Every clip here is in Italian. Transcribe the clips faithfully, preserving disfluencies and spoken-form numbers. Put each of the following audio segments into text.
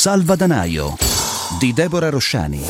Salvadanaio di Deborah Rosciani.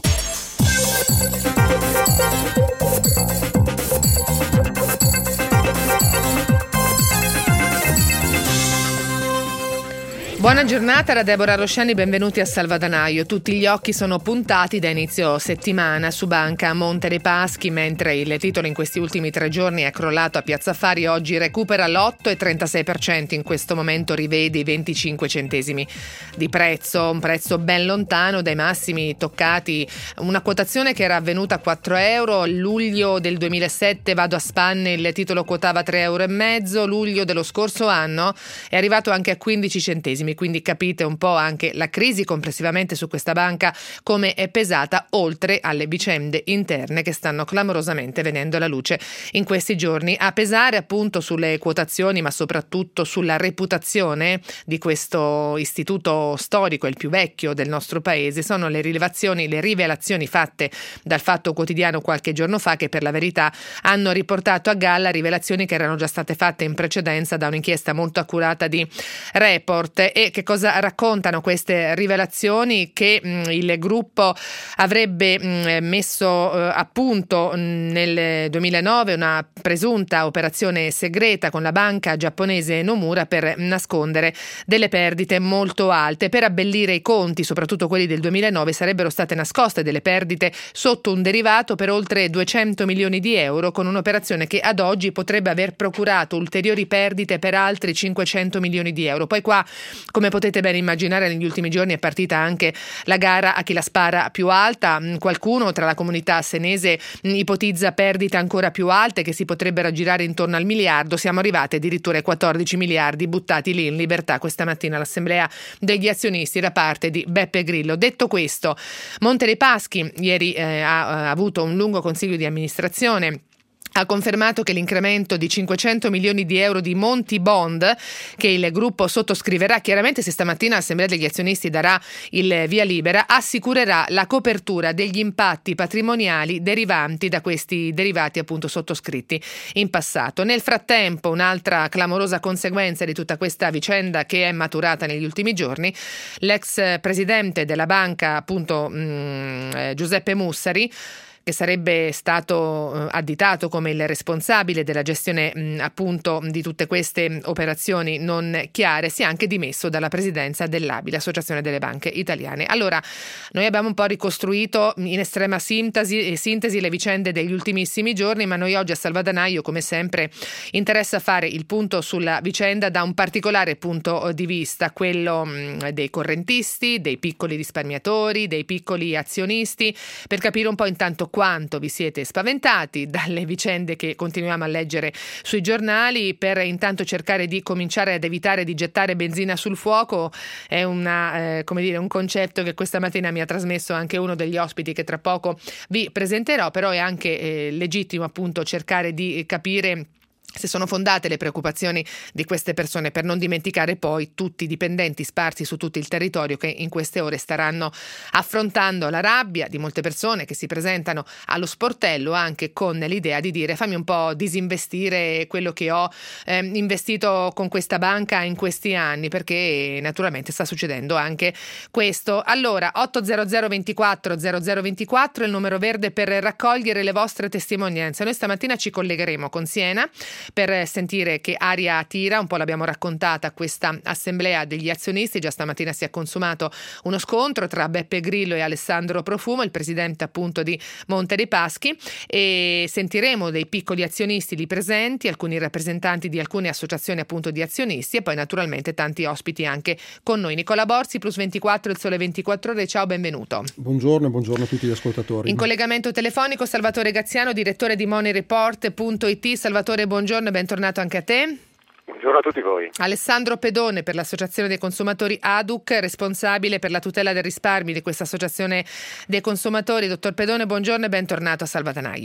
Buona giornata da Deborah Rosciani, benvenuti a Salvadanaio. Tutti gli occhi sono puntati da inizio settimana su Banca Monte dei Paschi, mentre il titolo in questi ultimi tre giorni è crollato a Piazza Affari, oggi recupera l'otto virgola trentasei per cento, in questo momento rivede i venticinque centesimi di prezzo, un prezzo ben lontano dai massimi toccati, una quotazione che era avvenuta a quattro euro, luglio del duemilasette, vado a spanne, il titolo quotava tre euro e mezzo, luglio dello scorso anno è arrivato anche a quindici centesimi. Quindi capite un po' anche la crisi complessivamente su questa banca come è pesata, oltre alle vicende interne che stanno clamorosamente venendo alla luce in questi giorni. A pesare appunto sulle quotazioni, ma soprattutto sulla reputazione di questo istituto storico, il più vecchio del nostro paese, sono le rilevazioni, le rivelazioni fatte dal Fatto Quotidiano qualche giorno fa, che per la verità hanno riportato a galla rivelazioni che erano già state fatte in precedenza da un'inchiesta molto accurata di Report. E che cosa raccontano queste rivelazioni? Che mh, il gruppo avrebbe mh, messo eh, a punto mh, nel duemilanove una presunta operazione segreta con la banca giapponese Nomura per nascondere delle perdite molto alte. Per abbellire i conti, soprattutto quelli del duemilanove, sarebbero state nascoste delle perdite sotto un derivato per oltre duecento milioni di euro, con un'operazione che ad oggi potrebbe aver procurato ulteriori perdite per altri cinquecento milioni di euro. Poi qua, come potete ben immaginare, negli ultimi giorni è partita anche la gara a chi la spara più alta. Qualcuno tra la comunità senese ipotizza perdite ancora più alte che si potrebbero aggirare intorno al miliardo. Siamo arrivati addirittura ai quattordici miliardi buttati lì in libertà questa mattina all'assemblea degli azionisti da parte di Beppe Grillo. Detto questo, Monte dei Paschi ieri eh, ha, ha avuto un lungo consiglio di amministrazione. Ha confermato che l'incremento di cinquecento milioni di euro di Monti Bond che il gruppo sottoscriverà, chiaramente se stamattina l'Assemblea degli azionisti darà il via libera, assicurerà la copertura degli impatti patrimoniali derivanti da questi derivati appunto sottoscritti in passato. Nel frattempo, un'altra clamorosa conseguenza di tutta questa vicenda che è maturata negli ultimi giorni, l'ex presidente della banca appunto mh, Giuseppe Mussari, che sarebbe stato additato come il responsabile della gestione mh, appunto di tutte queste operazioni non chiare, si è anche dimesso dalla presidenza dell'A B I, l'Associazione delle Banche Italiane. Allora, noi abbiamo un po' ricostruito in estrema sintesi, sintesi le vicende degli ultimissimi giorni, ma noi oggi a Salvadanaio, come sempre, interessa fare il punto sulla vicenda da un particolare punto di vista, quello mh, dei correntisti, dei piccoli risparmiatori, dei piccoli azionisti, per capire un po' intanto quanto vi siete spaventati dalle vicende che continuiamo a leggere sui giornali, per intanto cercare di cominciare ad evitare di gettare benzina sul fuoco. È una, eh, come dire, un concetto che questa mattina mi ha trasmesso anche uno degli ospiti che tra poco vi presenterò, però è anche eh, legittimo appunto cercare di capire se sono fondate le preoccupazioni di queste persone, per non dimenticare poi tutti i dipendenti sparsi su tutto il territorio che in queste ore staranno affrontando la rabbia di molte persone che si presentano allo sportello anche con l'idea di dire: fammi un po' disinvestire quello che ho eh, investito con questa banca in questi anni, perché naturalmente sta succedendo anche questo. Allora, otto zero zero ventiquattro zero zero ventiquattro è il numero verde per raccogliere le vostre testimonianze. Noi stamattina ci collegheremo con Siena per sentire che aria tira, un po' l'abbiamo raccontata questa assemblea degli azionisti. Già stamattina si è consumato uno scontro tra Beppe Grillo e Alessandro Profumo, il presidente appunto di Monte dei Paschi, e sentiremo dei piccoli azionisti lì presenti, alcuni rappresentanti di alcune associazioni appunto di azionisti, e poi naturalmente tanti ospiti anche con noi. Nicola Borzi, Plus ventiquattro, il Sole ventiquattro Ore, ciao, benvenuto. Buongiorno e buongiorno a tutti gli ascoltatori. In collegamento telefonico Salvatore Gaziano, direttore di money report punto it. Salvatore, buongiorno e bentornato anche a te. Buongiorno a tutti voi. Alessandro Pedone per l'Associazione dei Consumatori A D U C, responsabile per la tutela del risparmio di questa Associazione dei Consumatori. Dottor Pedone, buongiorno e bentornato a Salvadanaio.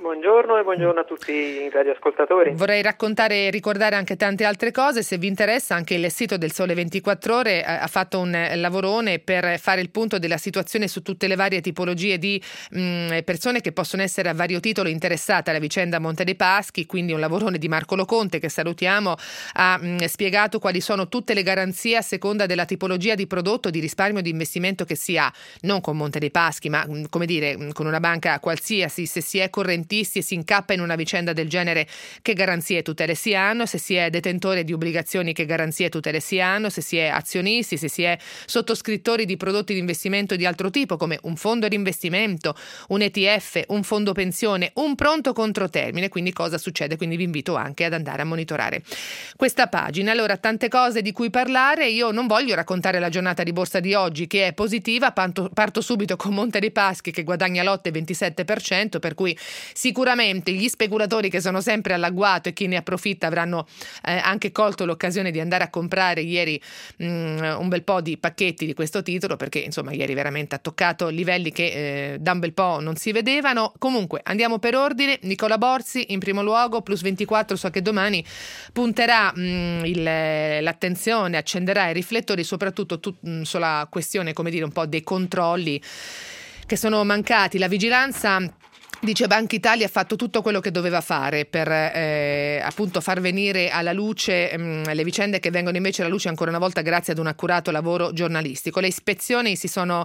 Buongiorno e buongiorno a tutti i radioascoltatori. Vorrei raccontare e ricordare anche tante altre cose. Se vi interessa, anche il sito del Sole ventiquattro Ore ha fatto un lavorone per fare il punto della situazione su tutte le varie tipologie di mh, persone che possono essere a vario titolo interessate alla vicenda Monte dei Paschi. Quindi un lavorone di Marco Loconte, che salutiamo, ha mh, spiegato quali sono tutte le garanzie a seconda della tipologia di prodotto, di risparmio, di investimento che si ha, non con Monte dei Paschi, ma mh, come dire, mh, con una banca qualsiasi. Se si è correntisti e si incappa in una vicenda del genere, che garanzie e tutele si hanno, se si è detentore di obbligazioni, che garanzie e tutele si hanno, se si è azionisti, se si è sottoscrittori di prodotti di investimento di altro tipo come un fondo di investimento, un E T F, un fondo pensione, un pronto controtermine, quindi cosa succede. Quindi vi invito anche ad andare a monitorare questa pagina. Allora, tante cose di cui parlare. Io non voglio raccontare la giornata di borsa di oggi, che è positiva. Parto, parto subito con Monte dei Paschi, che guadagna lotte ventisette per cento, per cui sicuramente gli speculatori che sono sempre all'agguato e chi ne approfitta avranno eh, anche colto l'occasione di andare a comprare ieri mh, un bel po' di pacchetti di questo titolo, perché insomma ieri veramente ha toccato livelli che eh, da un bel po' non si vedevano. Comunque andiamo per ordine. Nicola Borzi in primo luogo, plus ventiquattro. So che domani punterà mh, il, l'attenzione, accenderà i riflettori soprattutto tu, mh, sulla questione, come dire, un po' dei controlli che sono mancati. La vigilanza, dice Banca Italia, ha fatto tutto quello che doveva fare per eh, appunto far venire alla luce mh, le vicende che vengono invece alla luce ancora una volta grazie ad un accurato lavoro giornalistico. Le ispezioni si sono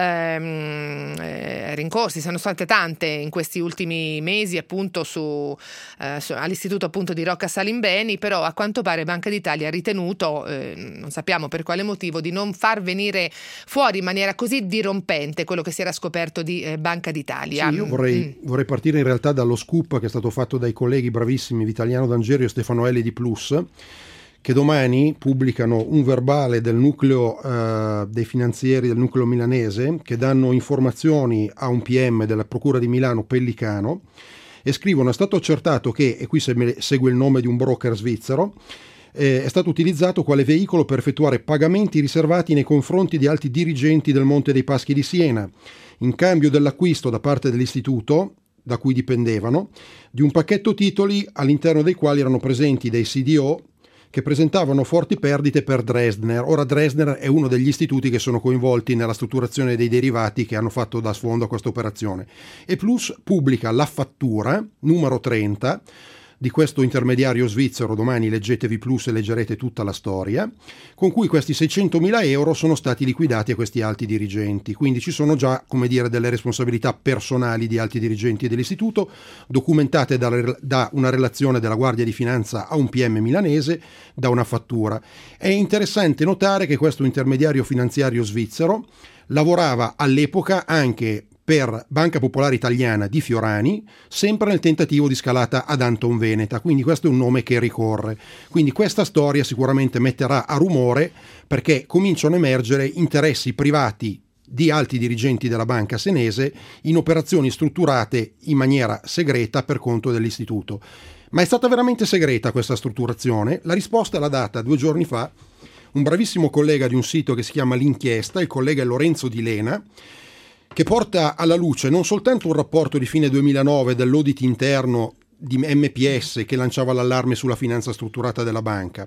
ehm, eh, rincorsi, sono state tante in questi ultimi mesi appunto su, eh, su all'istituto appunto di Rocca Salimbeni, però a quanto pare Banca d'Italia ha ritenuto, eh, non sappiamo per quale motivo, di non far venire fuori in maniera così dirompente quello che si era scoperto di eh, Banca d'Italia. Sì, io vorrei... Mm. Vorrei partire in realtà dallo scoop che è stato fatto dai colleghi bravissimi Vitaliano D'Angerio e Stefano Elli di Plus, che domani pubblicano un verbale del nucleo eh, dei finanzieri del nucleo milanese, che danno informazioni a un P M della Procura di Milano Pellicano, e scrivono: è stato accertato che, e qui segue il nome di un broker svizzero, eh, è stato utilizzato quale veicolo per effettuare pagamenti riservati nei confronti di alti dirigenti del Monte dei Paschi di Siena, in cambio dell'acquisto da parte dell'istituto da cui dipendevano di un pacchetto titoli all'interno dei quali erano presenti dei C D O che presentavano forti perdite per Dresdner. Ora Dresdner è uno degli istituti che sono coinvolti nella strutturazione dei derivati che hanno fatto da sfondo a questa operazione. E Plus pubblica la fattura numero trenta di questo intermediario svizzero, domani leggetevi Plus e leggerete tutta la storia, con cui questi seicentomila euro sono stati liquidati a questi alti dirigenti. Quindi ci sono già, come dire, delle responsabilità personali di alti dirigenti dell'istituto, documentate da, da una relazione della Guardia di Finanza a un P M milanese, da una fattura. È interessante notare che questo intermediario finanziario svizzero lavorava all'epoca anche per Banca Popolare Italiana di Fiorani, sempre nel tentativo di scalata ad Anton Veneta, quindi questo è un nome che ricorre. Quindi questa storia sicuramente metterà a rumore, perché cominciano a emergere interessi privati di alti dirigenti della banca senese in operazioni strutturate in maniera segreta per conto dell'istituto. Ma è stata veramente segreta questa strutturazione? La risposta l'ha data due giorni fa un bravissimo collega di un sito che si chiama L'Inchiesta, il collega Lorenzo Di Lena, che porta alla luce non soltanto un rapporto di fine duemilanove dell'audit interno di M P S che lanciava l'allarme sulla finanza strutturata della banca,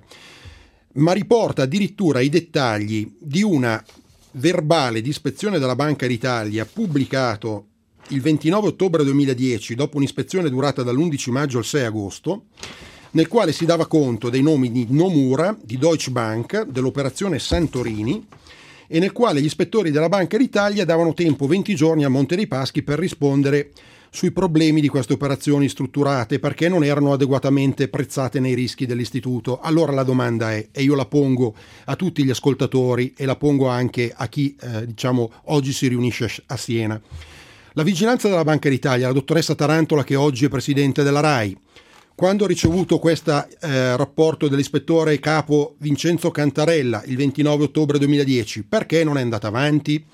ma riporta addirittura i dettagli di una verbale di ispezione della Banca d'Italia pubblicato il ventinove ottobre duemiladieci, dopo un'ispezione durata dall'undici maggio al sei agosto, nel quale si dava conto dei nomi di Nomura, di Deutsche Bank, dell'operazione Santorini, e nel quale gli ispettori della Banca d'Italia davano tempo venti giorni a Monte dei Paschi per rispondere sui problemi di queste operazioni strutturate, perché non erano adeguatamente prezzate nei rischi dell'istituto. Allora la domanda è, e io la pongo a tutti gli ascoltatori e la pongo anche a chi eh, diciamo oggi si riunisce a Siena: la vigilanza della Banca d'Italia, la dottoressa Tarantola, che oggi è presidente della RAI, quando ha ricevuto questo eh, rapporto dell'ispettore capo Vincenzo Cantarella il ventinove ottobre duemiladieci, perché non è andata avanti?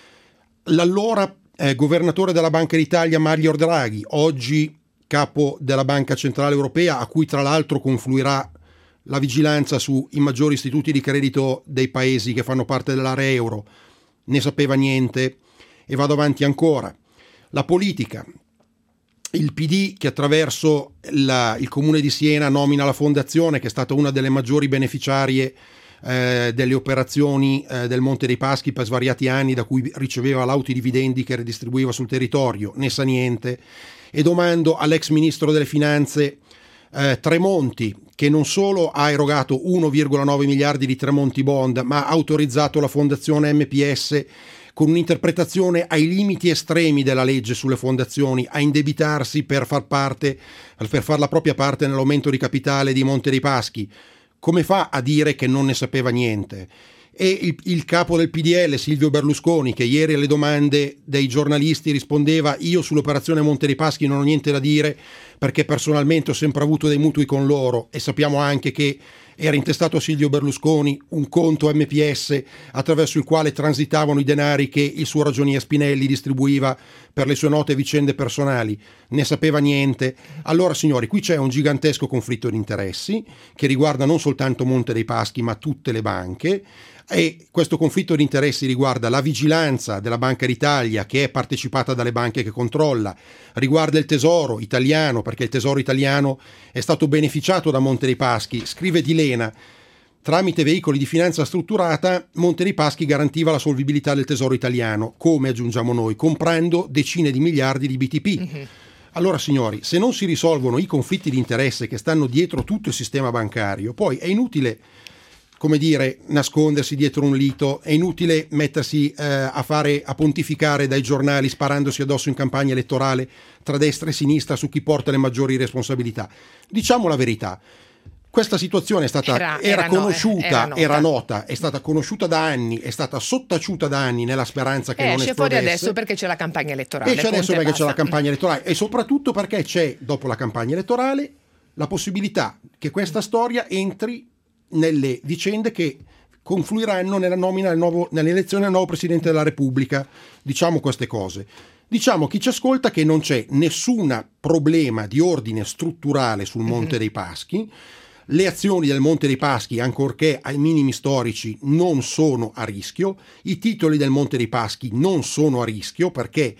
L'allora eh, governatore della Banca d'Italia Mario Draghi, oggi capo della Banca Centrale Europea, a cui tra l'altro confluirà la vigilanza sui maggiori istituti di credito dei paesi che fanno parte dell'area euro, ne sapeva niente? E vado avanti ancora. La politica. il P D che attraverso la, il Comune di Siena nomina la fondazione, che è stata una delle maggiori beneficiarie eh, delle operazioni eh, del Monte dei Paschi per svariati anni, da cui riceveva lauti dividendi che redistribuiva sul territorio, ne sa niente. E domando all'ex ministro delle finanze eh, Tremonti, che non solo ha erogato uno virgola nove miliardi di Tremonti Bond, ma ha autorizzato la fondazione M P S con un'interpretazione ai limiti estremi della legge sulle fondazioni, a indebitarsi per far parte, per far la propria parte nell'aumento di capitale di Monte dei Paschi. Come fa a dire che non ne sapeva niente? E il, il capo del P D L, Silvio Berlusconi, che ieri alle domande dei giornalisti rispondeva: io sull'operazione Monte dei Paschi non ho niente da dire perché personalmente ho sempre avuto dei mutui con loro, e sappiamo anche che era intestato a Silvio Berlusconi un conto M P S attraverso il quale transitavano i denari che il suo ragionier Spinelli distribuiva per le sue note vicende personali. Ne sapeva niente. Allora, signori, qui c'è un gigantesco conflitto di interessi che riguarda non soltanto Monte dei Paschi ma tutte le banche, e questo conflitto di interessi riguarda la vigilanza della Banca d'Italia, che è partecipata dalle banche che controlla, riguarda il Tesoro italiano, perché il Tesoro italiano è stato beneficiato da Monte dei Paschi. Scrive Di Lena: tramite veicoli di finanza strutturata Monte dei Paschi garantiva la solvibilità del Tesoro italiano, come aggiungiamo noi, comprando decine di miliardi di B T P. Mm-hmm. Allora, signori, se non si risolvono i conflitti di interesse che stanno dietro tutto il sistema bancario, poi è inutile, come dire, nascondersi dietro un lito, è inutile mettersi eh, a fare, a pontificare dai giornali sparandosi addosso in campagna elettorale tra destra e sinistra su chi porta le maggiori responsabilità. Diciamo la verità. Questa situazione è stata, era, era, era conosciuta, era nota. era nota, è stata conosciuta da anni, è stata sottaciuta da anni nella speranza che eh, non esce esplodesse. fuori adesso perché c'è la campagna elettorale. Esce adesso perché basta. c'è la campagna elettorale, e soprattutto perché c'è, dopo la campagna elettorale, la possibilità che questa storia entri nelle vicende che confluiranno nella nomina del nuovo, nell'elezione del nuovo Presidente della Repubblica. Diciamo queste cose. Diciamo chi ci ascolta che non c'è nessun problema di ordine strutturale sul Monte mm-hmm. dei Paschi. Le azioni del Monte dei Paschi, ancorché ai minimi storici, non sono a rischio. I titoli del Monte dei Paschi non sono a rischio perché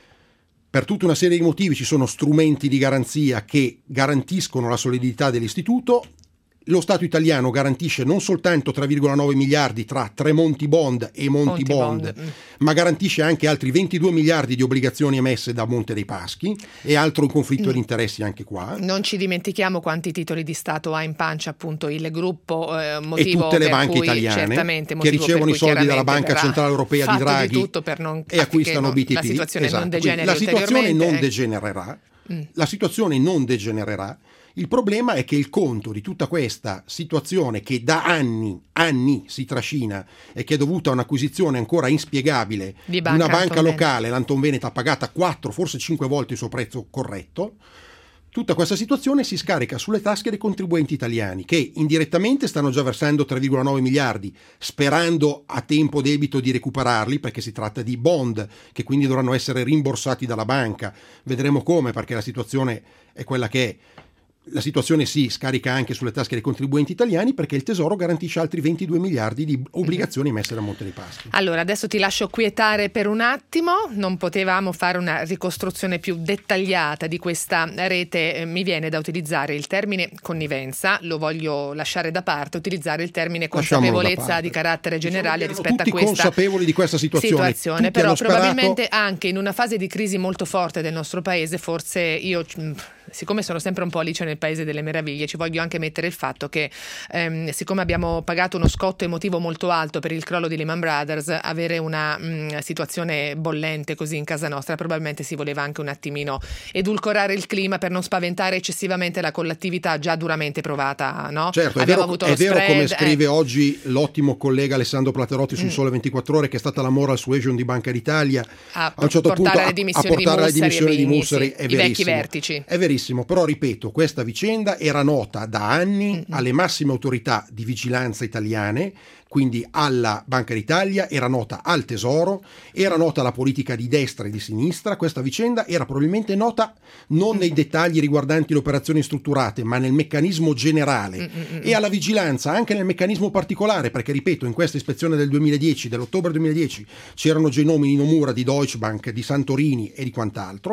per tutta una serie di motivi ci sono strumenti di garanzia che garantiscono la solidità dell'istituto. Lo Stato italiano garantisce non soltanto tre virgola nove miliardi tra Tremonti Bond e Monti, Monti Bond, Bond, ma garantisce anche altri ventidue miliardi di obbligazioni emesse da Monte dei Paschi, e altro un conflitto mm. di interessi anche qua. Non ci dimentichiamo quanti titoli di Stato ha in pancia appunto il gruppo, eh, motivo e tutte le per banche cui, italiane che ricevono i soldi dalla Banca Centrale Europea di Draghi di tutto per non, e acquistano non, B T P. La situazione esatto. non degeneri la situazione non eh. degenererà. Mm. La situazione non degenererà. Il problema è che il conto di tutta questa situazione, che da anni, anni si trascina e che è dovuta a un'acquisizione ancora inspiegabile di una banca locale, l'Anton Veneta, pagata quattro, forse cinque volte il suo prezzo corretto, tutta questa situazione si scarica sulle tasche dei contribuenti italiani, che indirettamente stanno già versando tre virgola nove miliardi, sperando a tempo debito di recuperarli, perché si tratta di bond che quindi dovranno essere rimborsati dalla banca. Vedremo come, perché la situazione è quella che è. La situazione si scarica anche sulle tasche dei contribuenti italiani, perché il Tesoro garantisce altri ventidue miliardi di obbligazioni emesse da Monte dei Paschi. Allora, adesso ti lascio quietare per un attimo. Non potevamo fare una ricostruzione più dettagliata di questa rete. Mi viene da utilizzare il termine connivenza, lo voglio lasciare da parte, utilizzare il termine consapevolezza di carattere generale rispetto a questa consapevoli di questa situazione, situazione. Però probabilmente anche in una fase di crisi molto forte del nostro paese, forse io, siccome sono sempre un po' Alice nel Paese delle Meraviglie, ci voglio anche mettere il fatto che ehm, siccome abbiamo pagato uno scotto emotivo molto alto per il crollo di Lehman Brothers, avere una mh, situazione bollente così in casa nostra, probabilmente si voleva anche un attimino edulcorare il clima per non spaventare eccessivamente la collettività già duramente provata, no? Certo, è abbiamo vero, avuto è lo vero spread, come scrive eh. oggi l'ottimo collega Alessandro Platerotti sul mm. Sole ventiquattro Ore, che è stata la moral suasion di Banca d'Italia a, a un certo punto le dimissioni a, a portare alle dimissioni di Mussari, sì, è i verissimo, vecchi vertici. È verissimo, però ripeto, questa vicenda era nota da anni mm-hmm. alle massime autorità di vigilanza italiane, quindi alla Banca d'Italia, era nota al Tesoro, era nota alla politica di destra e di sinistra. Questa vicenda era probabilmente nota non nei dettagli riguardanti le operazioni strutturate, ma nel meccanismo generale Mm-mm. e alla vigilanza anche nel meccanismo particolare, perché ripeto, in questa ispezione del duemiladieci, dell'ottobre duemiladieci, c'erano già i nomi di Nomura, di Deutsche Bank, di Santorini e di quant'altro.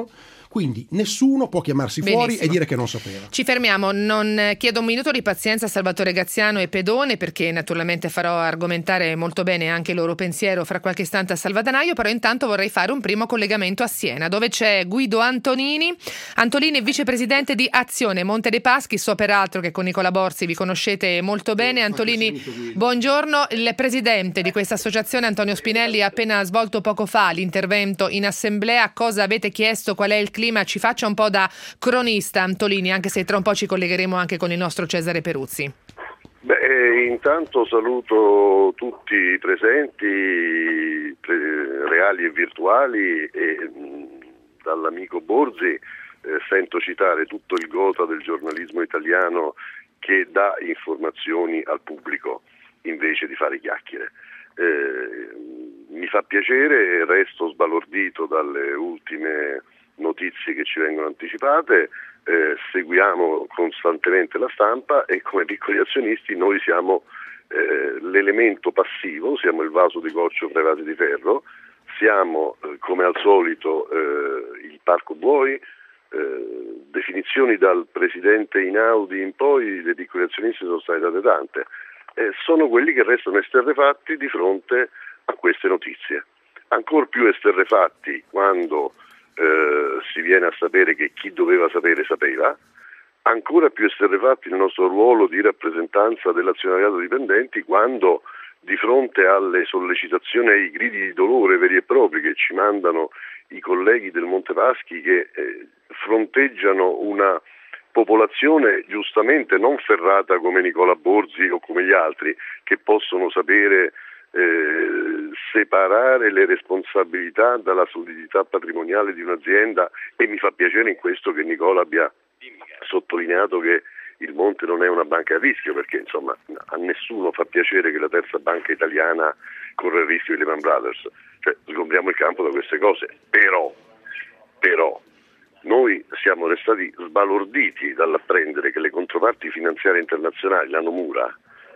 Quindi nessuno può chiamarsi Benissimo. fuori e dire che non sapeva. Ci fermiamo, non chiedo un minuto di pazienza a Salvatore Graziano e Pedone, perché naturalmente farò argomentare molto bene anche il loro pensiero fra qualche istante a Salvadanaio, però intanto vorrei fare un primo collegamento a Siena, dove c'è Guido Antonini. Antonini, vicepresidente di Azione Monte dei Paschi, so peraltro che con Nicola Borzi vi conoscete molto bene. Antonini, buongiorno. Il presidente di questa associazione, Antonio Spinelli, ha appena svolto poco fa l'intervento in assemblea. Cosa avete chiesto? Qual è il clima? Ci faccia un po' da cronista, Antolini, anche se tra un po' ci collegheremo anche con il nostro Cesare Peruzzi. Beh, intanto saluto tutti i presenti, pre- reali e virtuali, e mh, dall'amico Borzi eh, sento citare tutto il gotha del giornalismo italiano che dà informazioni al pubblico invece di fare chiacchiere. Eh, mi fa piacere, resto sbalordito dalle ultime notizie che ci vengono anticipate, eh, seguiamo costantemente la stampa e come piccoli azionisti noi siamo eh, l'elemento passivo, siamo il vaso di goccio fra i vasi di ferro, siamo eh, come al solito eh, il parco buoi, eh, definizioni dal presidente Einaudi in poi, le piccoli azionisti sono state date tante, eh, sono quelli che restano esterrefatti di fronte a queste notizie, ancor più esterrefatti quando eh, si viene a sapere che chi doveva sapere sapeva, ancora più esterrefatti nel nostro ruolo di rappresentanza dell'azionariato dipendenti quando di fronte alle sollecitazioni e ai gridi di dolore veri e propri che ci mandano i colleghi del Monte Paschi che eh, fronteggiano una popolazione giustamente non ferrata come Nicola Borzi o come gli altri che possono sapere eh, separare le responsabilità dalla solidità patrimoniale di un'azienda, e mi fa piacere in questo che Nicola abbia sottolineato che il Monte non è una banca a rischio, perché insomma a nessuno fa piacere che la terza banca italiana corra il rischio di Lehman Brothers, cioè sgombriamo il campo da queste cose, però, però noi siamo restati sbalorditi dall'apprendere che le controparti finanziarie internazionali, la Nomura,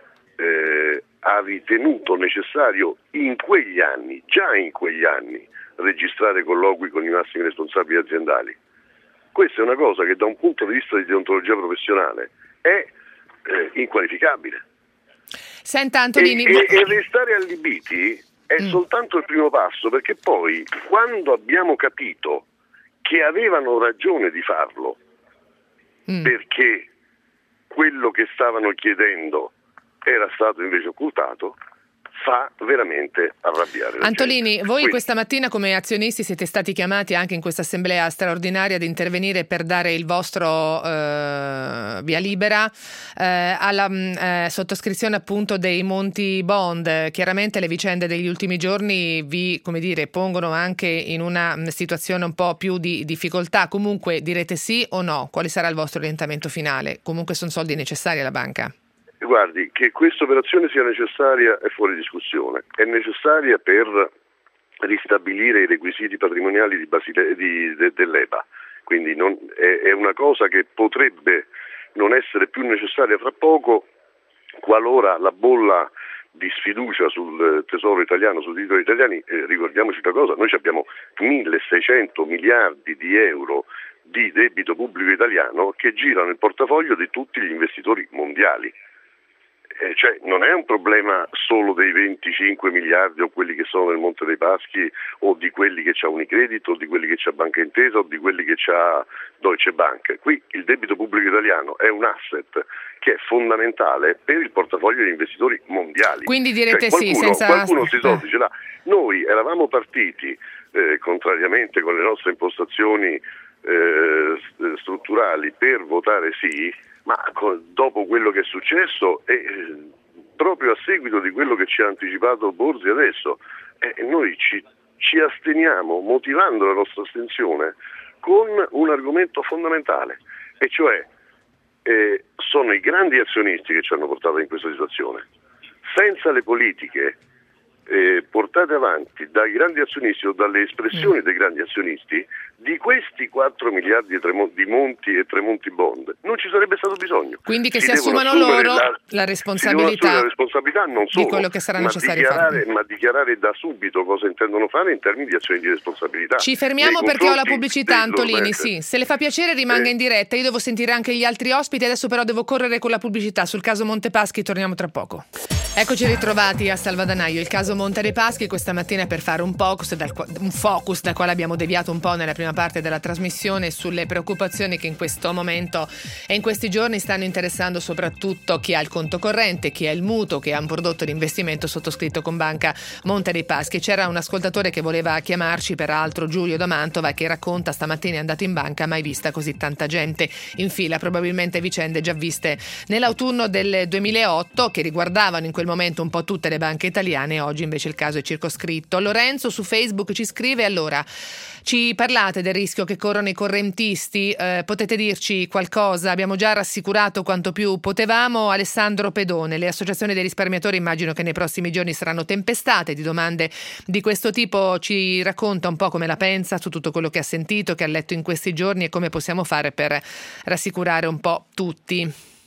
eh, ha ritenuto necessario in quegli anni, già in quegli anni, registrare colloqui con i massimi responsabili aziendali. Questa è una cosa che da un punto di vista di deontologia professionale è eh, inqualificabile. Senta Antonini, e, e, e restare allibiti è mm. soltanto il primo passo, perché poi quando abbiamo capito che avevano ragione di farlo, mm. perché quello che stavano chiedendo era stato invece occultato, fa veramente arrabbiare. Antolini, voi Quindi, questa mattina come azionisti siete stati chiamati anche in questa assemblea straordinaria ad intervenire per dare il vostro eh, via libera eh, alla eh, sottoscrizione appunto dei Monti Bond. Chiaramente le vicende degli ultimi giorni vi, come dire, pongono anche in una situazione un po' più di difficoltà. Comunque direte sì o no? Quale sarà il vostro orientamento finale? Comunque sono soldi necessari alla banca. Guardi, che questa operazione sia necessaria è fuori discussione, è necessaria per ristabilire i requisiti patrimoniali di Basile, di, de, dell'E B A, quindi non, è, è una cosa che potrebbe non essere più necessaria fra poco qualora la bolla di sfiducia sul tesoro italiano, sui titoli italiani, eh, ricordiamoci una cosa, noi abbiamo milleseicento miliardi di euro di debito pubblico italiano che girano il portafoglio di tutti gli investitori mondiali. Eh, cioè non è un problema solo dei venticinque miliardi o quelli che sono nel Monte dei Paschi o di quelli che c'ha Unicredit o di quelli che c'ha Banca Intesa o di quelli che c'ha Deutsche Bank. Qui il debito pubblico italiano è un asset che è fondamentale per il portafoglio degli investitori mondiali. Quindi direte cioè, qualcuno, sì, senza... qualcuno si soldi ce l'ha. Noi eravamo partiti, eh, contrariamente con le nostre impostazioni eh, strutturali, per votare sì, ma dopo quello che è successo e eh, proprio a seguito di quello che ci ha anticipato Borzi adesso, eh, noi ci, ci asteniamo motivando la nostra astensione con un argomento fondamentale, e cioè eh, sono i grandi azionisti che ci hanno portato in questa situazione. Senza le politiche eh, portate avanti dai grandi azionisti o dalle espressioni dei grandi azionisti, di questi quattro miliardi di Monti e Tremonti Bond non ci sarebbe stato bisogno. Quindi che si, si assumano loro la, la responsabilità, la responsabilità non solo, di quello che sarà ma necessario dichiarare, fare. ma dichiarare da subito cosa intendono fare in termini di azioni di responsabilità. Ci fermiamo perché ho la pubblicità, Antolini, sì. Se le fa piacere rimanga eh. in diretta, io devo sentire anche gli altri ospiti, adesso però devo correre con la pubblicità. Sul caso Montepaschi torniamo tra poco. Eccoci ritrovati a Salvadanaio. Il caso Monte dei Paschi questa mattina per fare un focus, dal, un focus dal quale abbiamo deviato un po' nella prima parte della trasmissione sulle preoccupazioni che in questo momento e in questi giorni stanno interessando soprattutto chi ha il conto corrente, chi ha il mutuo, chi ha un prodotto di investimento sottoscritto con Banca Monte dei Paschi. C'era un ascoltatore che voleva chiamarci, peraltro Giulio da Mantova, che racconta stamattina è andato in banca, mai vista così tanta gente in fila, probabilmente vicende già viste nell'autunno del duemilaotto che riguardavano in quel momento un po' tutte le banche italiane. Oggi invece il caso è circoscritto. Lorenzo su Facebook ci scrive: allora, ci parlate del rischio che corrono i correntisti, eh, potete dirci qualcosa? Abbiamo già rassicurato quanto più potevamo. Alessandro Pedone: le associazioni dei risparmiatori immagino che nei prossimi giorni saranno tempestate di domande di questo tipo. Ci racconta un po' come la pensa su tutto quello che ha sentito, che ha letto in questi giorni, e come possiamo fare per rassicurare un po' tutti.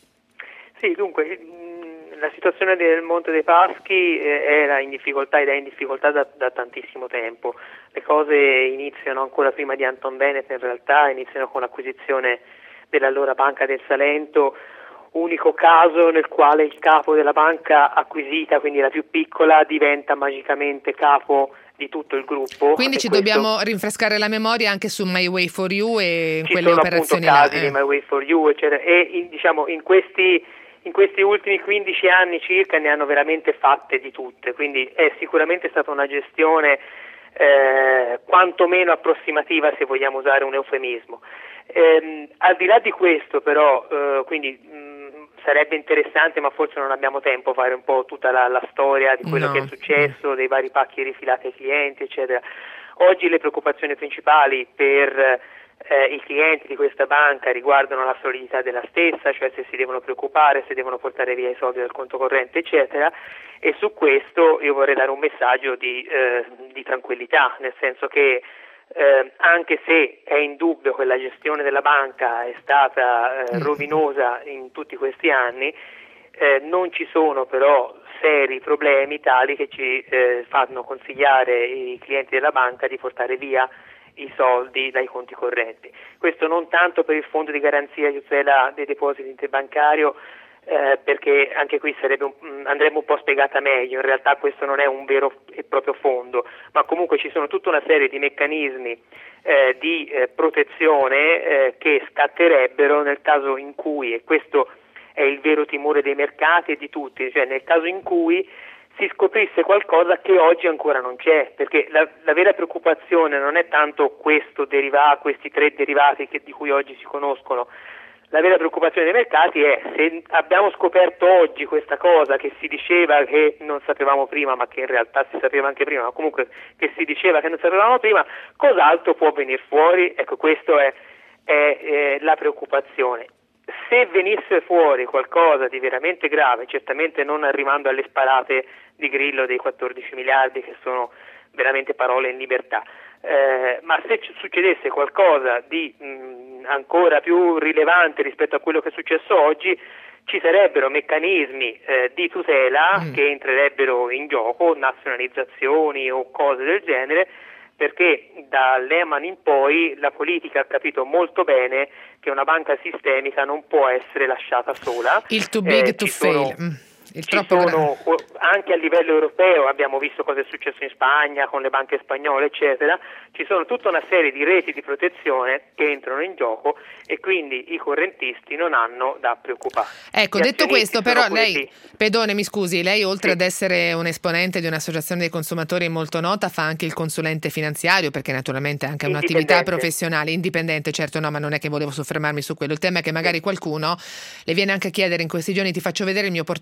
Sì, dunque la situazione del Monte dei Paschi era in difficoltà ed è in difficoltà da, da tantissimo tempo. Le cose iniziano ancora prima di Anton Bennett, in realtà iniziano con l'acquisizione dell'allora Banca del Salento, unico caso nel quale il capo della banca acquisita, quindi la più piccola, diventa magicamente capo di tutto il gruppo. Quindi ci questo... dobbiamo rinfrescare la memoria anche su My Way for You e ci quelle sono operazioni appunto casi là, eh. di My Way for You, eccetera. E in, diciamo in questi In questi ultimi quindici anni circa ne hanno veramente fatte di tutte, quindi è sicuramente stata una gestione eh, quantomeno approssimativa, se vogliamo usare un eufemismo. Ehm, al di là di questo però, eh, quindi mh, sarebbe interessante, ma forse non abbiamo tempo, fare un po' tutta la, la storia di quello no. che è successo, dei vari pacchi rifilati ai clienti, eccetera. Oggi le preoccupazioni principali per Eh, i clienti di questa banca riguardano la solidità della stessa, cioè se si devono preoccupare, se devono portare via i soldi dal conto corrente, eccetera, e su questo io vorrei dare un messaggio di, eh, di tranquillità, nel senso che eh, anche se è indubbio che la gestione della banca è stata eh, rovinosa in tutti questi anni, eh, non ci sono però seri problemi tali che ci eh, fanno consigliare i clienti della banca di portare via i soldi dai conti correnti. Questo non tanto per il fondo di garanzia di tutela dei depositi interbancario, eh, perché anche qui sarebbe un, andrebbe un po' spiegata meglio. In realtà questo non è un vero e proprio fondo, ma comunque ci sono tutta una serie di meccanismi eh, di eh, protezione eh, che scatterebbero nel caso in cui, e questo è il vero timore dei mercati e di tutti, cioè nel caso in cui si scoprisse qualcosa che oggi ancora non c'è, perché la, la vera preoccupazione non è tanto questo derivato, questi tre derivati che, di cui oggi si conoscono. La vera preoccupazione dei mercati è: se abbiamo scoperto oggi questa cosa che si diceva che non sapevamo prima, ma che in realtà si sapeva anche prima, ma comunque che si diceva che non sapevamo prima, cos'altro può venire fuori? Ecco, questo è, è, è la preoccupazione. Se venisse fuori qualcosa di veramente grave, certamente non arrivando alle sparate di Grillo dei quattordici miliardi, che sono veramente parole in libertà, eh, ma se succedesse qualcosa di mh, ancora più rilevante rispetto a quello che è successo oggi, ci sarebbero meccanismi eh, di tutela mm. che entrerebbero in gioco, nazionalizzazioni o cose del genere, perché da Lehman in poi la politica ha capito molto bene che una banca sistemica non può essere lasciata sola. Il too big eh, to sono, fail. Mm. Il ci troppo sono, anche a livello europeo abbiamo visto cosa è successo in Spagna con le banche spagnole, eccetera. Ci sono tutta una serie di reti di protezione che entrano in gioco e quindi i correntisti non hanno da preoccuparsi. Ecco, Gli detto questo, però lei, quelli... Pedone, mi scusi, lei oltre sì. ad essere un esponente di un'associazione dei consumatori molto nota, fa anche il consulente finanziario, perché naturalmente è anche un'attività professionale, indipendente, certo, no, ma non è che volevo soffermarmi su quello. Il tema è che magari qualcuno le viene anche a chiedere in questi giorni: ti faccio vedere il mio portafoglio di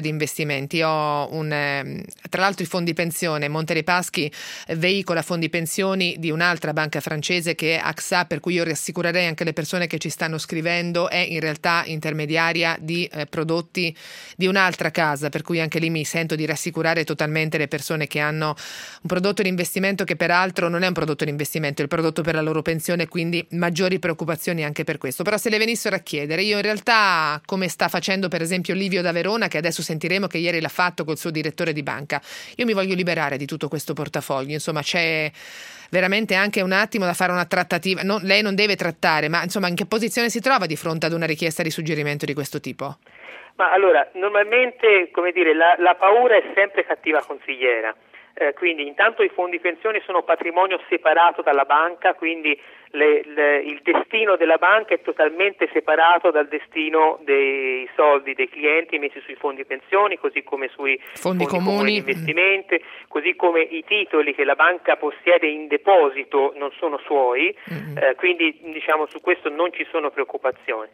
di investimenti. Ho un, eh, tra l'altro i fondi pensione, Monte dei Paschi eh, veicola fondi pensioni di un'altra banca francese che è A X A, per cui io rassicurerei anche le persone che ci stanno scrivendo, è in realtà intermediaria di eh, prodotti di un'altra casa, per cui anche lì mi sento di rassicurare totalmente le persone che hanno un prodotto di investimento che peraltro non è un prodotto di investimento, è il prodotto per la loro pensione, quindi maggiori preoccupazioni anche per questo. Però se le venissero a chiedere, io in realtà, come sta facendo per esempio Livio da Verona, che adesso sentiremo che ieri l'ha fatto col suo direttore di banca, io mi voglio liberare di tutto questo portafoglio, insomma c'è veramente anche un attimo da fare una trattativa, no, lei non deve trattare, ma insomma in che posizione si trova di fronte ad una richiesta di suggerimento di questo tipo? Ma allora, normalmente, come dire, la, la paura è sempre cattiva consigliera. Eh, quindi intanto i fondi pensioni sono patrimonio separato dalla banca, quindi le, le, il destino della banca è totalmente separato dal destino dei soldi dei clienti messi sui fondi pensioni, così come sui fondi, fondi comuni, comuni di investimento, così come i titoli che la banca possiede in deposito non sono suoi, mm-hmm. eh, quindi diciamo su questo non ci sono preoccupazioni.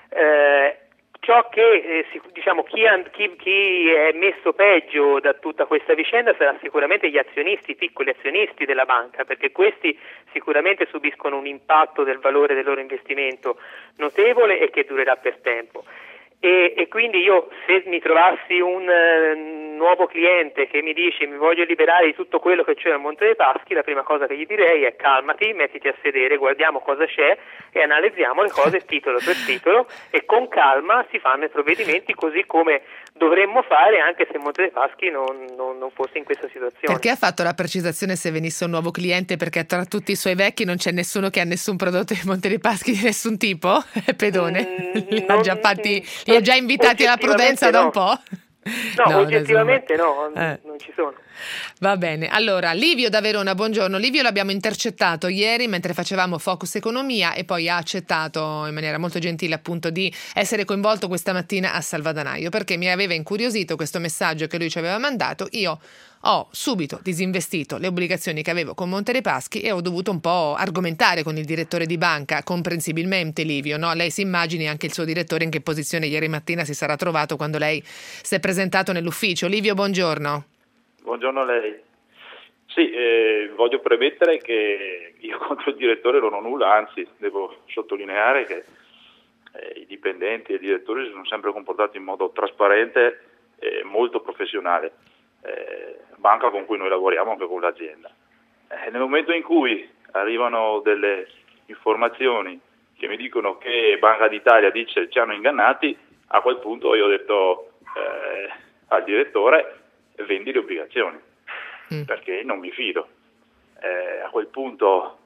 Eh, Ciò che eh, diciamo chi, chi, chi è messo peggio da tutta questa vicenda sarà sicuramente gli azionisti, i piccoli azionisti della banca, perché questi sicuramente subiscono un impatto del valore del loro investimento notevole e che durerà per tempo. E, e quindi io, se mi trovassi un uh, nuovo cliente che mi dice mi voglio liberare di tutto quello che c'è al Monte dei Paschi, la prima cosa che gli direi è calmati, mettiti a sedere, guardiamo cosa c'è e analizziamo le cose titolo per titolo e con calma si fanno i provvedimenti così come dovremmo fare anche se Monte dei Paschi non, non, non fosse in questa situazione. Perché ha fatto la precisazione se venisse un nuovo cliente? Perché tra tutti i suoi vecchi non c'è nessuno che ha nessun prodotto di Monte dei Paschi di nessun tipo? Pedone? Mm, li, ha già fatti, li ha già invitati alla prudenza da un po'? No, no, oggettivamente no, eh. non ci sono. Va bene, allora Livio da Verona, buongiorno. Livio l'abbiamo intercettato ieri mentre facevamo Focus Economia e poi ha accettato in maniera molto gentile appunto di essere coinvolto questa mattina a Salvadanaio, perché mi aveva incuriosito questo messaggio che lui ci aveva mandato. Io ho subito disinvestito le obbligazioni che avevo con Monte dei Paschi e ho dovuto un po' argomentare con il direttore di banca, comprensibilmente Livio, no? Lei si immagini anche il suo direttore in che posizione ieri mattina si sarà trovato quando lei si è presentato nell'ufficio. Livio, buongiorno. Buongiorno a lei. Sì, eh, voglio premettere che io contro il direttore non ho nulla, anzi devo sottolineare che eh, i dipendenti e i direttori si sono sempre comportati in modo trasparente e molto professionale. Eh, banca con cui noi lavoriamo anche con l'azienda. Eh, nel momento in cui arrivano delle informazioni che mi dicono che Banca d'Italia dice ci hanno ingannati, a quel punto io ho detto eh, al direttore vendi le obbligazioni, mm. perché non mi fido. Eh, a quel punto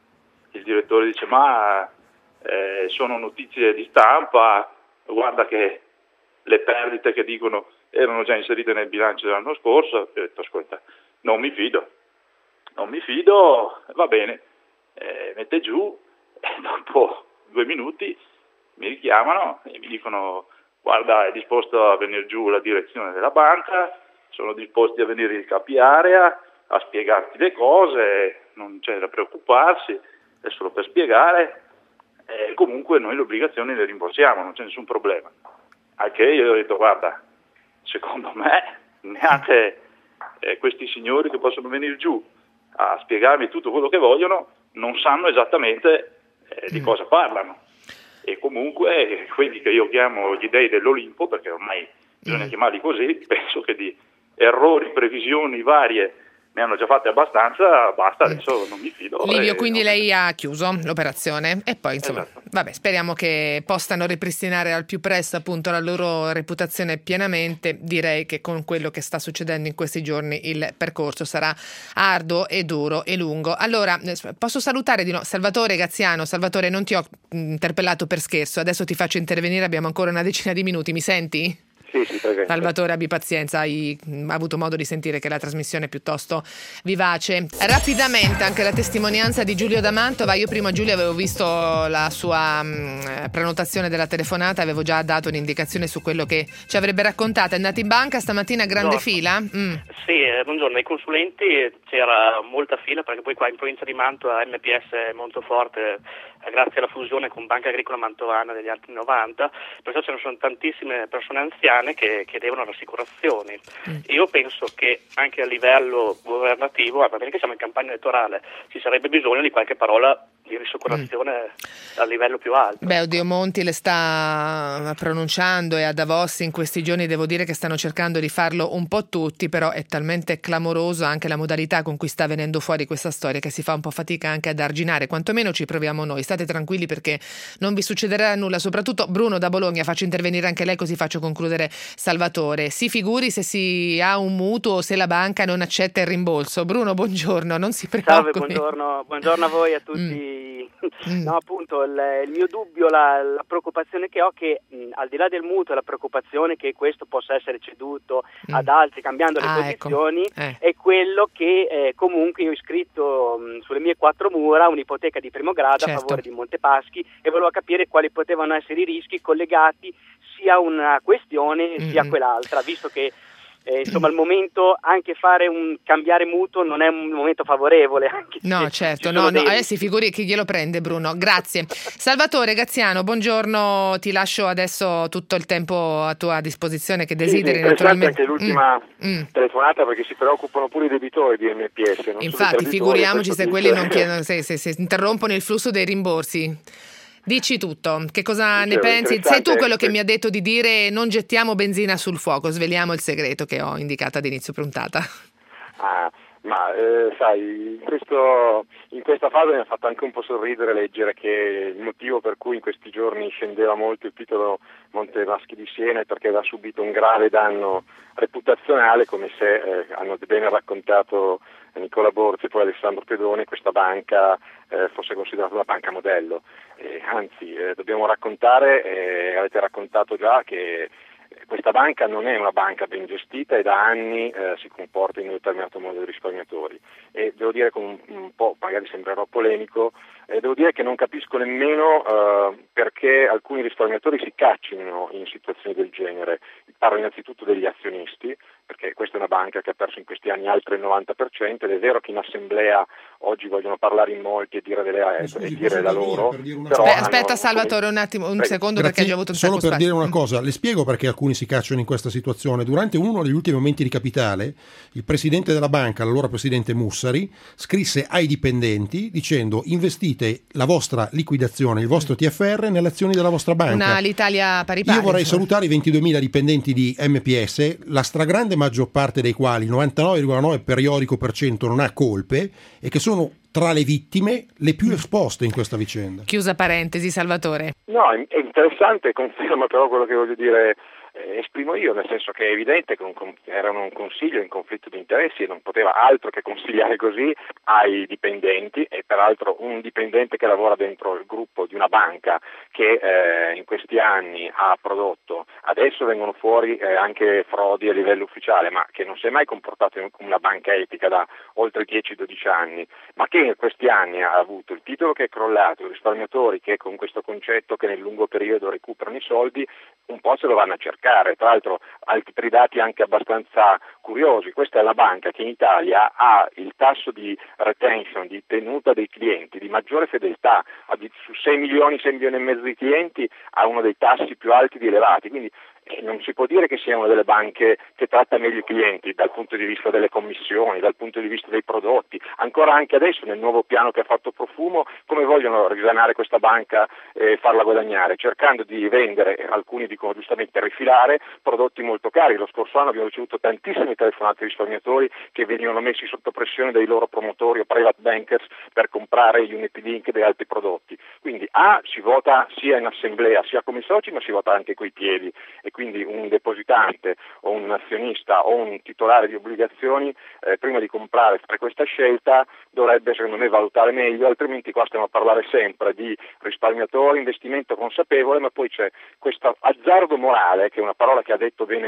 il direttore dice ma eh, sono notizie di stampa, guarda che le perdite che dicono erano già inserite nel bilancio dell'anno scorso. Ho detto ascolta, non mi fido, non mi fido, va bene, eh, mette giù e dopo due minuti mi richiamano e mi dicono guarda è disposto a venire giù la direzione della banca, sono disposti a venire i capi area a spiegarti le cose, non c'è da preoccuparsi, è solo per spiegare, e comunque noi le obbligazioni le rimborsiamo, non c'è nessun problema. Anche io ho detto guarda, secondo me neanche eh, questi signori che possono venire giù a spiegarmi tutto quello che vogliono non sanno esattamente eh, di cosa parlano. E comunque quelli che io chiamo gli dei dell'Olimpo, perché ormai bisogna chiamarli così, penso che di errori, previsioni varie ne hanno già fatte abbastanza, basta, adesso non mi fido. Livio, e quindi non... lei ha chiuso l'operazione e poi insomma, esatto. Vabbè, speriamo che possano ripristinare al più presto appunto la loro reputazione pienamente. Direi che con quello che sta succedendo in questi giorni il percorso sarà arduo e duro e lungo. Allora, posso salutare di nuovo Salvatore Gaziano. Salvatore, non ti ho interpellato per scherzo, adesso ti faccio intervenire, abbiamo ancora una decina di minuti, mi senti? Sì, sì, prego. Salvatore, abbi pazienza, hai avuto modo di sentire che la trasmissione è piuttosto vivace. Rapidamente anche la testimonianza di Giulio da Mantova. Io prima Giulio avevo visto la sua mh, prenotazione della telefonata, avevo già dato un'indicazione su quello che ci avrebbe raccontato. È andato in banca stamattina, grande no. fila? Mm. Sì, eh, buongiorno, ai consulenti c'era molta fila perché poi qua in provincia di Mantova M P S è molto forte, grazie alla fusione con Banca Agricola Mantovana degli anni novanta, perciò ce ne sono tantissime persone anziane che chiedevano rassicurazioni. Mm. Io penso che anche a livello governativo, va bene che siamo in campagna elettorale, ci sarebbe bisogno di qualche parola di rassicurazione mm. a livello più alto. Beh, oddio, Monti le sta pronunciando e a Davos in questi giorni devo dire che stanno cercando di farlo un po' tutti, però è talmente clamoroso anche la modalità con cui sta venendo fuori questa storia che si fa un po' fatica anche ad arginare, quantomeno ci proviamo noi. State tranquilli perché non vi succederà nulla, soprattutto Bruno da Bologna, faccio intervenire anche lei così faccio concludere Salvatore. Si figuri se si ha un mutuo o se la banca non accetta il rimbolso. Bruno, buongiorno, non si preoccupi. Salve, buongiorno, buongiorno a voi, a tutti. Mm. No, appunto, il, il mio dubbio, la, la preoccupazione che ho che mh, al di là del mutuo e la preoccupazione che questo possa essere ceduto mm. ad altri cambiando le ah, condizioni, ecco. eh. è quello che eh, comunque io ho iscritto mh, sulle mie quattro mura un'ipoteca di primo grado certo. a favore di Montepaschi e volevo capire quali potevano essere i rischi collegati sia a una questione mm. sia a quell'altra, visto che Eh, insomma al momento anche fare un cambiare mutuo non è un momento favorevole, anche no se certo no, no eh, si figuri chi glielo prende. Bruno, grazie. Salvatore Graziano, buongiorno, ti lascio adesso tutto il tempo a tua disposizione che desideri. Sì, naturalmente anche l'ultima mm. Mm. telefonata perché si preoccupano pure i debitori di M P S, non infatti figuriamoci se quelli non chiedono, se, se, se interrompono il flusso dei rimborsi. Dici tutto, che cosa ne pensi? Sei tu quello che mi ha detto di dire non gettiamo benzina sul fuoco, sveliamo il segreto che ho indicato ad inizio puntata. Ah, ma eh, sai, in, questo, in questa fase mi ha fatto anche un po' sorridere leggere che il motivo per cui in questi giorni scendeva molto il titolo Montepaschi di Siena è perché aveva subito un grave danno reputazionale, come se eh, hanno bene raccontato Nicola Borzi e poi Alessandro Pedone, questa banca eh, fosse considerata una banca modello. Eh, anzi, eh, dobbiamo raccontare, eh, avete raccontato già che questa banca non è una banca ben gestita e da anni eh, si comporta in un determinato modo dei risparmiatori. E devo dire con un, un po', magari sembrerò polemico, eh, devo dire che non capisco nemmeno eh, perché alcuni risparmiatori si caccino in situazioni del genere. Parlo innanzitutto degli azionisti, perché questa è una banca che ha perso in questi anni altro il novanta per cento ed è vero che in assemblea oggi vogliono parlare in molti e dire, delle, eh, scusi, e dire la loro. Però Beh, aspetta Salvatore un attimo, un Prego. secondo Grazie. Perché hai già avuto un solo per spazio. dire una cosa, le spiego perché alcuni si cacciano in questa situazione. Durante uno degli ultimi aumenti di capitale, il presidente della banca, l'allora presidente Mussari, scrisse ai dipendenti dicendo investite la vostra liquidazione, il vostro T F R nelle azioni della vostra banca. Una l'Italia pari pari. Io vorrei salutare i ventiduemila dipendenti di M P S, la stragrande maggior parte dei quali, il novantanove virgola nove periodico per cento, non ha colpe e che sono tra le vittime le più esposte in questa vicenda. Chiusa parentesi, Salvatore. No, è interessante, conferma però quello che voglio dire, eh, esprimo io, nel senso che è evidente che un, erano un consiglio in conflitto di interessi e non poteva altro che consigliare così ai dipendenti, e peraltro un dipendente che lavora dentro il gruppo di una banca che eh, in questi anni ha prodotto, adesso vengono fuori eh, anche frodi a livello ufficiale, ma che non si è mai comportato come una banca etica da oltre dieci dodici anni, ma che in questi anni ha avuto il titolo che è crollato, i risparmiatori che con questo concetto che nel lungo periodo recuperano i soldi un po' se lo vanno a cercare. Tra l'altro altri dati anche abbastanza curiosi, questa è la banca che in Italia ha il tasso di retention, di tenuta dei clienti, di maggiore fedeltà, su sei milioni, sei milioni e mezzo di clienti ha uno dei tassi più alti di elevati, quindi eh, non si può dire che sia una delle banche che tratta meglio i clienti dal punto di vista delle commissioni, dal punto di vista dei prodotti. Ancora anche adesso nel nuovo piano che ha fatto Profumo, come vogliono risanare questa banca e eh, farla guadagnare? Cercando di vendere, alcuni dicono giustamente rifilare, prodotti molto cari. Lo scorso anno abbiamo ricevuto tantissime telefonate di risparmiatori che venivano messi sotto pressione dai loro promotori o private bankers per comprare Unit Link e altri prodotti. Quindi A, si vota sia in assemblea sia come soci, ma si vota anche coi piedi, e quindi un depositante o un azionista o un titolare di obbligazioni eh, prima di comprare, fare questa scelta dovrebbe secondo me valutare meglio, altrimenti qua stiamo a parlare sempre di risparmiatori, investimento consapevole, ma poi c'è questo azzardo morale, che è una parola che ha detto bene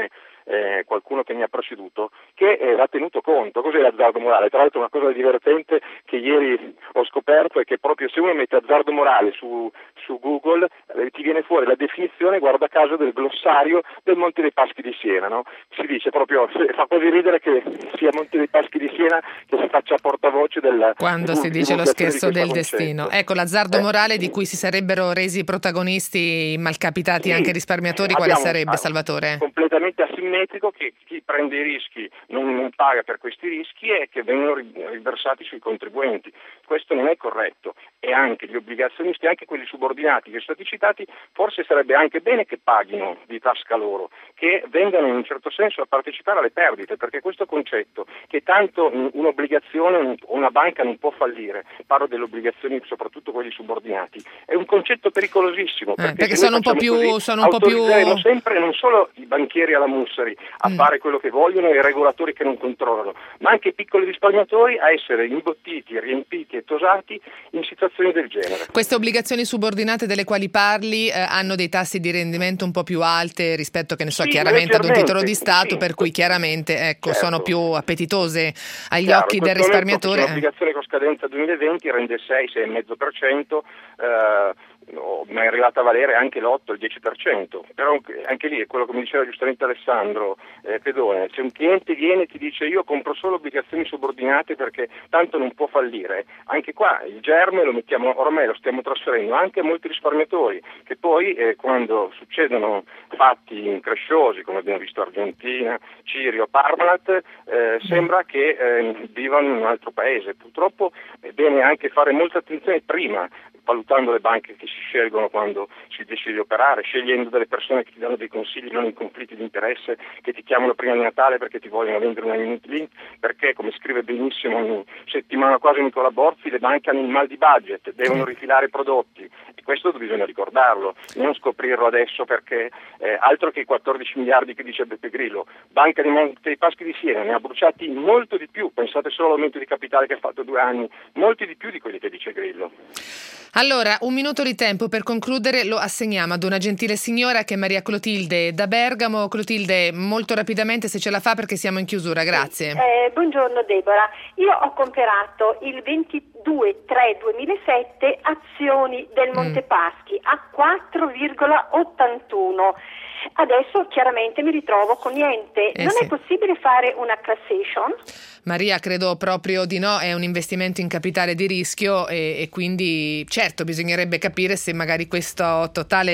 eh, qualcuno che mi ha preceduto, che eh, va tenuto conto. Cos'è l'azzardo morale? Tra l'altro una cosa divertente che ieri ho scoperto è che proprio se uno mette azzardo morale su, su Google eh, ti viene fuori la definizione, guarda caso, del glossario del Monte dei Paschi di Siena, no? Si dice proprio, fa quasi ridere che sia Monte dei Paschi di Siena che si faccia portavoce del quando si dice lo scherzo del destino. Ecco, l'azzardo eh. morale di cui si sarebbero resi protagonisti malcapitati, sì, anche risparmiatori, quale sarebbe, Salvatore? Completamente asimmetrico, che chi prende i rischi non, non paga per questi rischi e che vengono riversati sui contribuenti. Questo non è corretto, e anche gli obbligazionisti, anche quelli subordinati che sono stati citati, forse sarebbe anche bene che paghino di tasca loro, che vengano in un certo senso a partecipare alle perdite, perché questo concetto che tanto un'obbligazione o una banca non può fallire, parlo delle obbligazioni soprattutto quelli subordinati, è un concetto pericolosissimo, perché, eh, perché sono un po' più così, sono un po' più sempre non solo i banchieri alla Mussari a mm. fare quello che vogliono e i regolatori che non controllano, ma anche i piccoli risparmiatori a essere imbottiti, riempiti e tosati in situazioni del genere. Queste obbligazioni subordinate delle quali parli eh, hanno dei tassi di rendimento un po' più alte rispetto, che ne so, sì, chiaramente ad un titolo di Stato, sì, per cui chiaramente ecco, certo, sono più appetitose agli chiaro, occhi del risparmiatore. L'obbligazione con scadenza duemilaventi rende sei, sei virgola cinque per cento, eh, no, ma è arrivata a valere anche l'otto, il dieci per cento, però anche lì è quello che mi diceva giustamente Alessandro eh, Pedone, se un cliente viene e ti dice io compro solo obbligazioni subordinate perché tanto non può fallire, anche qua il germe lo mettiamo, ormai lo stiamo trasferendo anche a molti risparmiatori che poi eh, quando succedono fatti incresciosi come abbiamo visto Argentina, Cirio, Parmalat, eh, sembra che eh, vivano in un altro paese. Purtroppo è bene anche fare molta attenzione prima, valutando le banche che si scelgono quando si decide di operare, scegliendo delle persone che ti danno dei consigli non in conflitti di interesse, che ti chiamano prima di Natale perché ti vogliono vendere una unit link, perché come scrive benissimo ogni settimana quasi Nicola Borzi, le banche hanno il mal di budget, devono rifilare prodotti, e questo bisogna ricordarlo, non scoprirlo adesso, perché eh, altro che i quattordici miliardi che dice Beppe Grillo, Banca di Monte dei Paschi di Siena ne ha bruciati molto di più, pensate solo all'aumento di capitale che ha fatto due anni, molti di più di quelli che dice Grillo. Allora, un minuto di tempo per concludere lo assegniamo ad una gentile signora che è Maria Clotilde da Bergamo. Clotilde, molto rapidamente se ce la fa, perché siamo in chiusura, grazie. Eh, buongiorno Deborah, io ho comprato il ventidue tre duemilasette azioni del Montepaschi mm. a quattro virgola ottantuno. Adesso chiaramente mi ritrovo con niente. Eh non sì. è possibile fare una class action? Maria, credo proprio di no, è un investimento in capitale di rischio e, e quindi certo bisognerebbe capire se magari questa totale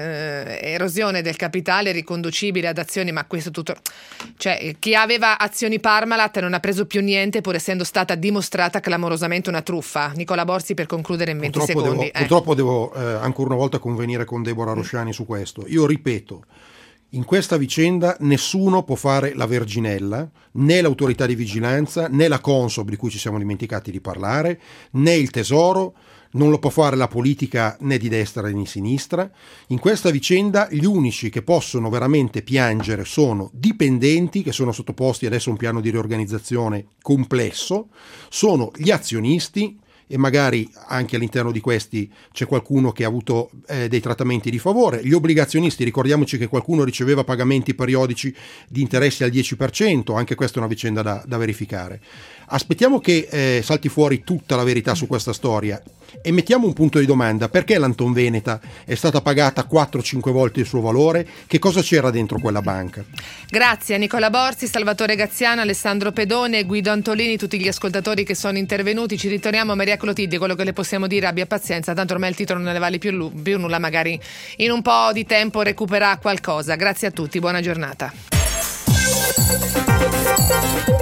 eh, erosione del capitale è riconducibile ad azioni, ma questo tutto, cioè chi aveva azioni Parmalat non ha preso più niente pur essendo stata dimostrata clamorosamente una truffa. Nicola Borzi, per concludere in venti purtroppo secondi. Devo, eh. Purtroppo devo eh, ancora una volta convenire con Deborah Rosciani su questo. Io ripeto, in questa vicenda nessuno può fare la verginella, né l'autorità di vigilanza, né la Consob di cui ci siamo dimenticati di parlare, né il Tesoro, non lo può fare la politica né di destra né di sinistra. In questa vicenda gli unici che possono veramente piangere sono dipendenti che sono sottoposti adesso a un piano di riorganizzazione complesso, sono gli azionisti, e magari anche all'interno di questi c'è qualcuno che ha avuto eh, dei trattamenti di favore. Gli obbligazionisti, ricordiamoci che qualcuno riceveva pagamenti periodici di interessi al dieci per cento, anche questa è una vicenda da, da verificare. Aspettiamo che eh, salti fuori tutta la verità su questa storia e mettiamo un punto di domanda: perché l'Anton Veneta è stata pagata quattro cinque volte il suo valore? Che cosa c'era dentro quella banca? Grazie a Nicola Borzi, Salvatore Gaziano, Alessandro Pedone, Guido Antolini, tutti gli ascoltatori che sono intervenuti. Ci ritorniamo a Maria Clotilde, quello che le possiamo dire, abbia pazienza, tanto ormai il titolo non ne vale più, più nulla, magari in un po' di tempo recupera qualcosa. Grazie a tutti, buona giornata.